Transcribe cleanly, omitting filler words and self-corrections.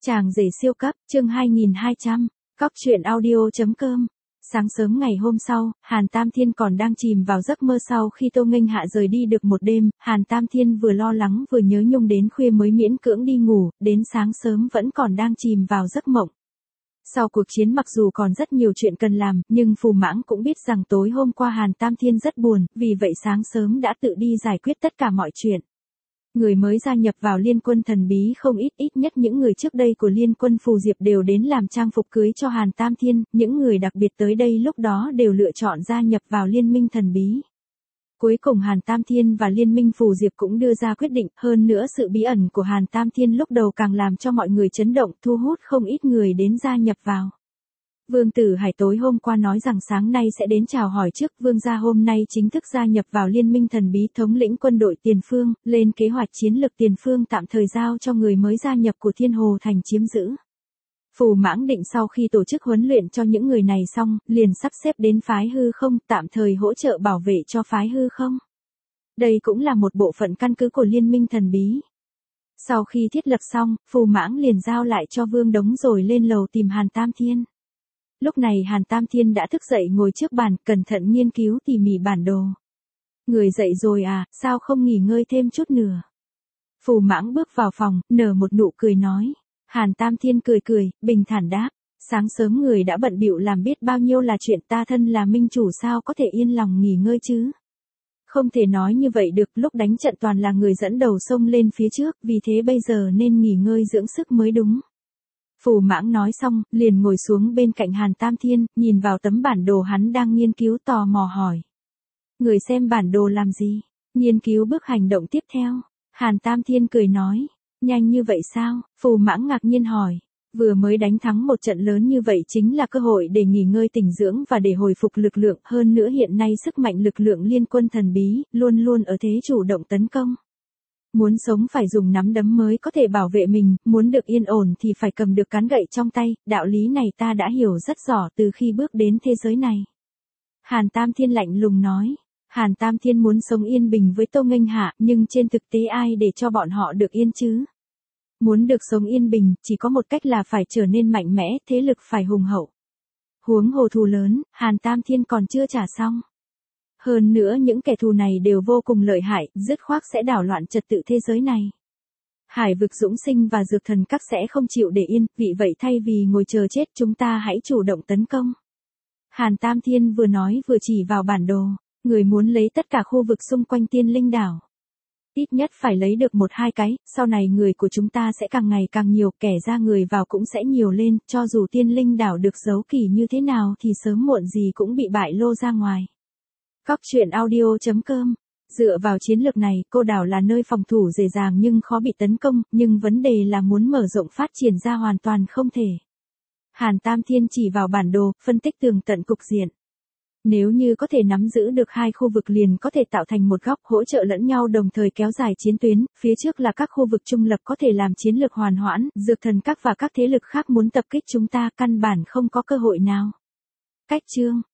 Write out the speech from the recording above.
Chàng rể siêu cấp, chương 2200, Cóc truyện audio.com. Sáng sớm ngày hôm sau, Hàn Tam Thiên còn đang chìm vào giấc mơ sau khi Tô Nghênh Hạ rời đi được một đêm, Hàn Tam Thiên vừa lo lắng vừa nhớ nhung đến khuya mới miễn cưỡng đi ngủ, đến sáng sớm vẫn còn đang chìm vào giấc mộng. Sau cuộc chiến mặc dù còn rất nhiều chuyện cần làm, nhưng Phù Mãng cũng biết rằng tối hôm qua Hàn Tam Thiên rất buồn, vì vậy sáng sớm đã tự đi giải quyết tất cả mọi chuyện. Người mới gia nhập vào liên quân thần bí không ít nhất những người trước đây của liên quân Phù Diệp đều đến làm trang phục cưới cho Hàn Tam Thiên, những người đặc biệt tới đây lúc đó đều lựa chọn gia nhập vào liên minh thần bí. Cuối cùng Hàn Tam Thiên và liên minh Phù Diệp cũng đưa ra quyết định, hơn nữa sự bí ẩn của Hàn Tam Thiên lúc đầu càng làm cho mọi người chấn động, thu hút không ít người đến gia nhập vào. Vương Tử Hải tối hôm qua nói rằng sáng nay sẽ đến chào hỏi trước, Vương gia hôm nay chính thức gia nhập vào liên minh thần bí, thống lĩnh quân đội Tiền Phương, lên kế hoạch chiến lược Tiền Phương tạm thời giao cho người mới gia nhập của Thiên Hồ Thành chiếm giữ. Phù Mãng định sau khi tổ chức huấn luyện cho những người này xong, liền sắp xếp đến phái hư không, tạm thời hỗ trợ bảo vệ cho phái hư không. Đây cũng là một bộ phận căn cứ của liên minh thần bí. Sau khi thiết lập xong, Phù Mãng liền giao lại cho Vương Đống rồi lên lầu tìm Hàn Tam Thiên. Lúc này Hàn Tam Thiên đã thức dậy ngồi trước bàn, cẩn thận nghiên cứu tỉ mỉ bản đồ. Người dậy rồi à, sao không nghỉ ngơi thêm chút nữa? Phù Mãng bước vào phòng, nở một nụ cười nói. Hàn Tam Thiên cười, bình thản đáp. Sáng sớm người đã bận bịu làm biết bao nhiêu là chuyện, ta thân là minh chủ sao có thể yên lòng nghỉ ngơi chứ? Không thể nói như vậy được, lúc đánh trận toàn là người dẫn đầu xông lên phía trước, vì thế bây giờ nên nghỉ ngơi dưỡng sức mới đúng. Phù Mãng nói xong, liền ngồi xuống bên cạnh Hàn Tam Thiên, nhìn vào tấm bản đồ hắn đang nghiên cứu, tò mò hỏi. Người xem bản đồ làm gì? Nghiên cứu bước hành động tiếp theo. Hàn Tam Thiên cười nói. Nhanh như vậy sao? Phù Mãng ngạc nhiên hỏi. Vừa mới đánh thắng một trận lớn như vậy chính là cơ hội để nghỉ ngơi tĩnh dưỡng và để hồi phục lực lượng, hơn nữa hiện nay sức mạnh lực lượng liên quân thần bí, luôn luôn ở thế chủ động tấn công. Muốn sống phải dùng nắm đấm mới có thể bảo vệ mình, muốn được yên ổn thì phải cầm được cán gậy trong tay, đạo lý này ta đã hiểu rất rõ từ khi bước đến thế giới này. Hàn Tam Thiên lạnh lùng nói. Hàn Tam Thiên muốn sống yên bình với Tô Nghênh Hạ, nhưng trên thực tế ai để cho bọn họ được yên chứ? Muốn được sống yên bình, chỉ có một cách là phải trở nên mạnh mẽ, thế lực phải hùng hậu. Huống hồ thù lớn, Hàn Tam Thiên còn chưa trả xong. Hơn nữa những kẻ thù này đều vô cùng lợi hại, dứt khoát sẽ đảo loạn trật tự thế giới này. Hải vực Dũng Sinh và Dược Thần Các sẽ không chịu để yên, vì vậy thay vì ngồi chờ chết chúng ta hãy chủ động tấn công. Hàn Tam Thiên vừa nói vừa chỉ vào bản đồ, người muốn lấy tất cả khu vực xung quanh Tiên Linh đảo. Ít nhất phải lấy được 1-2 cái, sau này người của chúng ta sẽ càng ngày càng nhiều, kẻ ra người vào cũng sẽ nhiều lên, cho dù Tiên Linh đảo được giấu kỳ như thế nào thì sớm muộn gì cũng bị bại lô ra ngoài. Cóc truyện audio.com. Dựa vào chiến lược này, cô đảo là nơi phòng thủ dễ dàng nhưng khó bị tấn công, nhưng vấn đề là muốn mở rộng phát triển ra hoàn toàn không thể. Hàn Tam Thiên chỉ vào bản đồ, phân tích tường tận cục diện. Nếu như có thể nắm giữ được 2 khu vực liền có thể tạo thành một góc, hỗ trợ lẫn nhau đồng thời kéo dài chiến tuyến, phía trước là các khu vực trung lập có thể làm chiến lược hoàn hoãn, Dược Thần Các và các thế lực khác muốn tập kích chúng ta căn bản không có cơ hội nào. Cách chương